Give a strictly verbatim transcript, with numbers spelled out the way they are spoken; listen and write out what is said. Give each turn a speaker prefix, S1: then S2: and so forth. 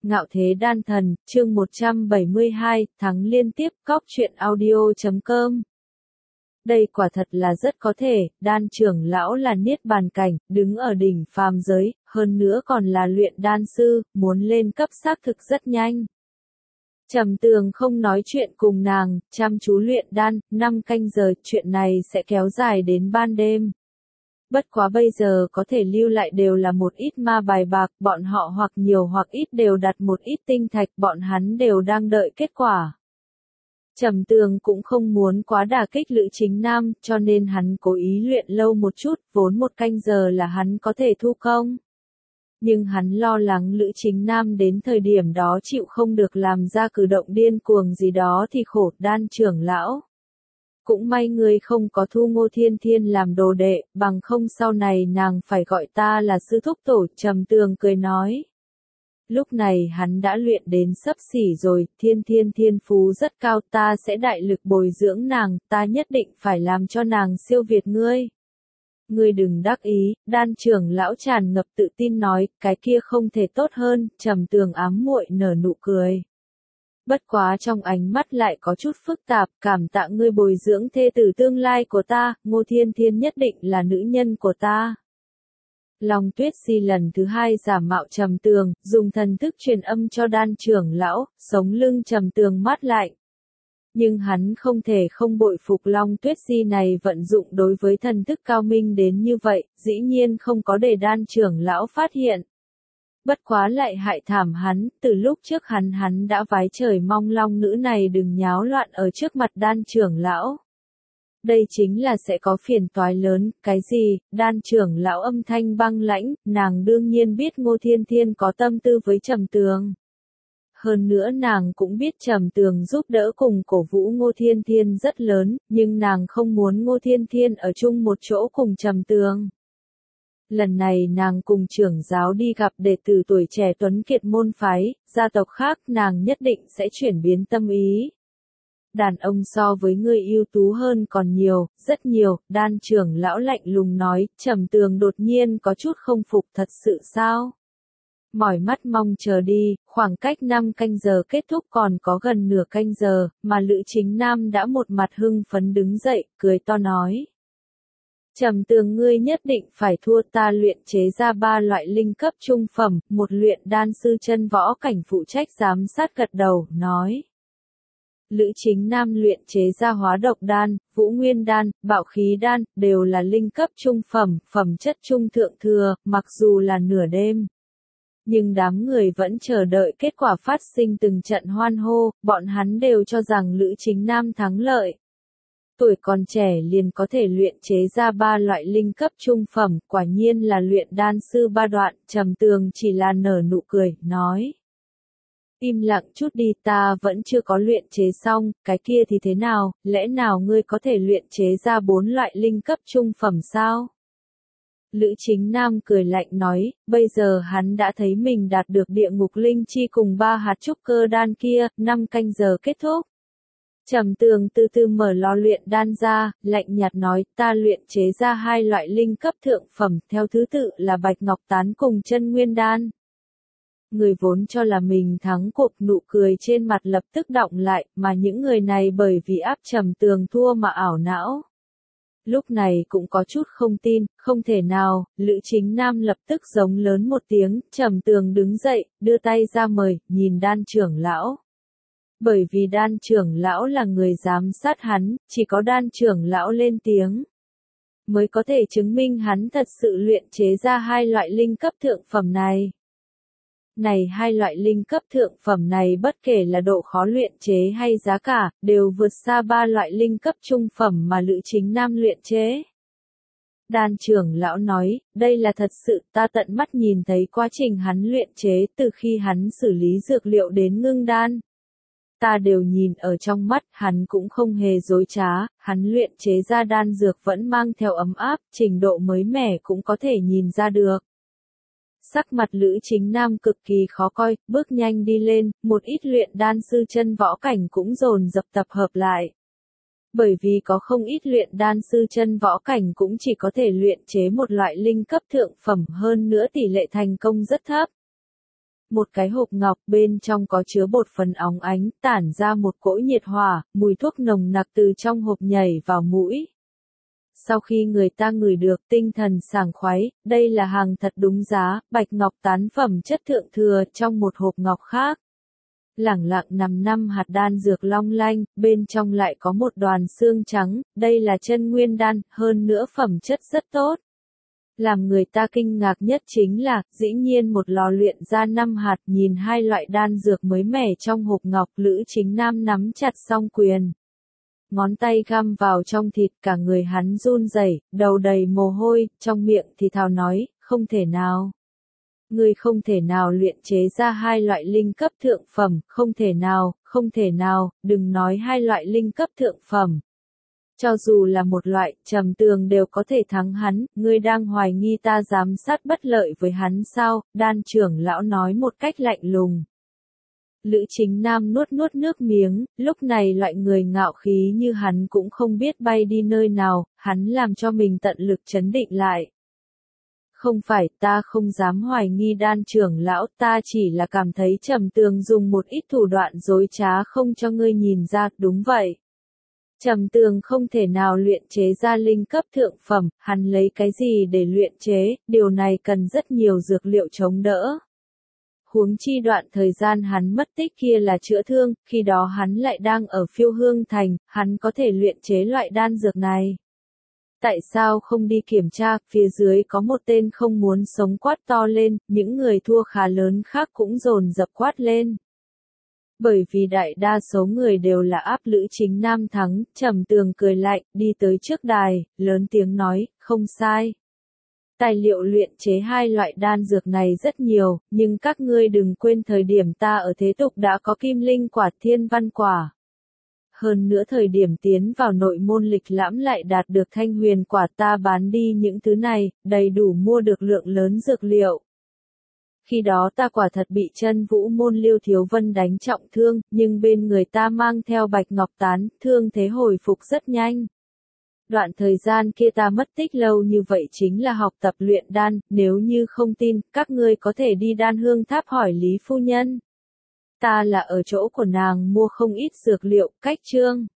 S1: Ngạo thế đan thần, chương một trăm bảy mươi hai, tháng liên tiếp, cóc truyện audio chấm com. Đây quả thật là rất có thể, đan trưởng lão là niết bàn cảnh, đứng ở đỉnh phàm giới, hơn nữa còn là luyện đan sư, muốn lên cấp xác thực rất nhanh. Trầm Tường không nói chuyện cùng nàng, chăm chú luyện đan, năm canh giờ, chuyện này sẽ kéo dài đến ban đêm. Bất quá bây giờ có thể lưu lại đều là một ít ma bài bạc, bọn họ hoặc nhiều hoặc ít đều đặt một ít tinh thạch, bọn hắn đều đang đợi kết quả. Trầm Tường cũng không muốn quá đả kích Lữ Chính Nam, cho nên hắn cố ý luyện lâu một chút, vốn một canh giờ là hắn có thể thu công. Nhưng hắn lo lắng Lữ Chính Nam đến thời điểm đó chịu không được làm ra cử động điên cuồng gì đó thì khổ đan trưởng lão. Cũng may ngươi không có thu Ngô Thiên Thiên làm đồ đệ, bằng không sau này nàng phải gọi ta là sư thúc tổ. Trầm Tường cười nói. Lúc này hắn đã luyện đến xấp xỉ rồi, Thiên Thiên thiên phú rất cao, ta sẽ đại lực bồi dưỡng nàng, ta nhất định phải làm cho nàng siêu việt ngươi. Ngươi đừng đắc ý, đan trưởng lão tràn ngập tự tin nói, cái kia không thể tốt hơn. Trầm Tường ám muội nở nụ cười. Bất quá trong ánh mắt lại có chút phức tạp, cảm tạ ngươi bồi dưỡng thê tử tương lai của ta, Ngô Thiên Thiên nhất định là nữ nhân của ta. Long Tuyết Si lần thứ hai giả mạo Trầm Tường, dùng thần thức truyền âm cho đan trưởng lão, sống lưng Trầm Tường mát lạnh. Nhưng hắn không thể không bội phục Long Tuyết Si này vận dụng đối với thần thức cao minh đến như vậy, dĩ nhiên không có để đan trưởng lão phát hiện. Bất quá lại hại thảm hắn, từ lúc trước hắn hắn đã vái trời mong long nữ này đừng nháo loạn ở trước mặt đan trưởng lão. Đây chính là sẽ có phiền toái lớn, cái gì, đan trưởng lão âm thanh băng lãnh, nàng đương nhiên biết Ngô Thiên Thiên có tâm tư với Trầm Tường. Hơn nữa nàng cũng biết Trầm Tường giúp đỡ cùng cổ vũ Ngô Thiên Thiên rất lớn, nhưng nàng không muốn Ngô Thiên Thiên ở chung một chỗ cùng Trầm Tường. Lần này nàng cùng trưởng giáo đi gặp đệ tử tuổi trẻ tuấn kiệt môn phái, gia tộc khác nàng nhất định sẽ chuyển biến tâm ý. Đàn ông so với ngươi ưu tú hơn còn nhiều, rất nhiều, đan trưởng lão lạnh lùng nói. Trầm Tường đột nhiên có chút không phục, thật sự sao? Mỏi mắt mong chờ đi, khoảng cách năm canh giờ kết thúc còn có gần nửa canh giờ, mà Lữ Chính Nam đã một mặt hưng phấn đứng dậy, cười to nói. Trầm Tường ngươi nhất định phải thua, ta luyện chế ra ba loại linh cấp trung phẩm, một luyện đan sư chân võ cảnh phụ trách giám sát gật đầu, nói. Lữ Chính Nam luyện chế ra hóa độc đan, vũ nguyên đan, bạo khí đan, đều là linh cấp trung phẩm, phẩm chất trung thượng thừa, mặc dù là nửa đêm. Nhưng đám người vẫn chờ đợi kết quả phát sinh từng trận hoan hô, bọn hắn đều cho rằng Lữ Chính Nam thắng lợi. Tuổi còn trẻ liền có thể luyện chế ra ba loại linh cấp trung phẩm, quả nhiên là luyện đan sư ba đoạn. Trầm Tường chỉ là nở nụ cười, nói. Im lặng chút đi, ta vẫn chưa có luyện chế xong, cái kia thì thế nào, lẽ nào ngươi có thể luyện chế ra bốn loại linh cấp trung phẩm sao? Lữ Chính Nam cười lạnh nói, bây giờ hắn đã thấy mình đạt được địa ngục linh chi cùng ba hạt trúc cơ đan kia, năm canh giờ kết thúc. Trầm Tường từ từ mở lò luyện đan ra, lạnh nhạt nói, ta luyện chế ra hai loại linh cấp thượng phẩm, theo thứ tự là bạch ngọc tán cùng chân nguyên đan. Người vốn cho là mình thắng cuộc, nụ cười trên mặt lập tức đọng lại, mà những người này bởi vì áp Trầm Tường thua mà ảo não. Lúc này cũng có chút không tin, không thể nào, Lữ Chính Nam lập tức giống lớn một tiếng, Trầm Tường đứng dậy, đưa tay ra mời, nhìn đan trưởng lão. Bởi vì đan trưởng lão là người giám sát hắn, chỉ có đan trưởng lão lên tiếng mới có thể chứng minh hắn thật sự luyện chế ra hai loại linh cấp thượng phẩm này. Này hai loại linh cấp thượng phẩm này bất kể là độ khó luyện chế hay giá cả, đều vượt xa ba loại linh cấp trung phẩm mà Lữ Chính Nam luyện chế. Đan trưởng lão nói, đây là thật sự, ta tận mắt nhìn thấy quá trình hắn luyện chế từ khi hắn xử lý dược liệu đến ngưng đan. Ta đều nhìn ở trong mắt, hắn cũng không hề dối trá, hắn luyện chế ra đan dược vẫn mang theo ấm áp, trình độ mới mẻ cũng có thể nhìn ra được. Sắc mặt Lữ Chính Nam cực kỳ khó coi, bước nhanh đi lên, một ít luyện đan sư chân võ cảnh cũng dồn dập tập hợp lại. Bởi vì có không ít luyện đan sư chân võ cảnh cũng chỉ có thể luyện chế một loại linh cấp thượng phẩm, hơn nữa tỷ lệ thành công rất thấp. Một cái hộp ngọc bên trong có chứa bột phấn óng ánh, tản ra một cỗ nhiệt hỏa, mùi thuốc nồng nặc từ trong hộp nhảy vào mũi. Sau khi người ta ngửi được tinh thần sảng khoái, đây là hàng thật đúng giá, bạch ngọc tán phẩm chất thượng thừa trong một hộp ngọc khác. Lẳng lặng nằm năm hạt đan dược long lanh, bên trong lại có một đoàn xương trắng, đây là chân nguyên đan, hơn nữa phẩm chất rất tốt. Làm người ta kinh ngạc nhất chính là, dĩ nhiên một lò luyện ra năm hạt, nhìn hai loại đan dược mới mẻ trong hộp ngọc, Lữ Chính Nam nắm chặt song quyền. Ngón tay găm vào trong thịt, cả người hắn run rẩy, đầu đầy mồ hôi, trong miệng thì thào nói, không thể nào. Ngươi không thể nào luyện chế ra hai loại linh cấp thượng phẩm, không thể nào, không thể nào, đừng nói hai loại linh cấp thượng phẩm. Cho dù là một loại, Trầm Tường đều có thể thắng hắn, ngươi đang hoài nghi ta giám sát bất lợi với hắn sao, đan trưởng lão nói một cách lạnh lùng. Lữ Chính Nam nuốt nuốt nước miếng, lúc này loại người ngạo khí như hắn cũng không biết bay đi nơi nào, hắn làm cho mình tận lực trấn định lại. Không phải, ta không dám hoài nghi đan trưởng lão, ta chỉ là cảm thấy Trầm Tường dùng một ít thủ đoạn dối trá không cho ngươi nhìn ra, đúng vậy. Trầm Tường không thể nào luyện chế ra linh cấp thượng phẩm, hắn lấy cái gì để luyện chế, điều này cần rất nhiều dược liệu chống đỡ. Huống chi đoạn thời gian hắn mất tích kia là chữa thương, khi đó hắn lại đang ở Phiêu Hương Thành, hắn có thể luyện chế loại đan dược này. Tại sao không đi kiểm tra, phía dưới có một tên không muốn sống quát to lên, những người thua khá lớn khác cũng dồn dập quát lên. Bởi vì đại đa số người đều là áp Lữ Chính Nam thắng, Trầm Tường cười lạnh, đi tới trước đài, lớn tiếng nói, không sai. Tài liệu luyện chế hai loại đan dược này rất nhiều, nhưng các ngươi đừng quên thời điểm ta ở thế tục đã có kim linh quả thiên văn quả. Hơn nữa thời điểm tiến vào nội môn lịch lãm lại đạt được thanh huyền quả, ta bán đi những thứ này, đầy đủ mua được lượng lớn dược liệu. Khi đó ta quả thật bị chân vũ môn Liêu Thiếu Vân đánh trọng thương, nhưng bên người ta mang theo bạch ngọc tán, thương thế hồi phục rất nhanh. Đoạn thời gian kia ta mất tích lâu như vậy chính là học tập luyện đan, nếu như không tin, các ngươi có thể đi Đan Hương Tháp hỏi Lý Phu Nhân. Ta là ở chỗ của nàng mua không ít dược liệu, cách chương.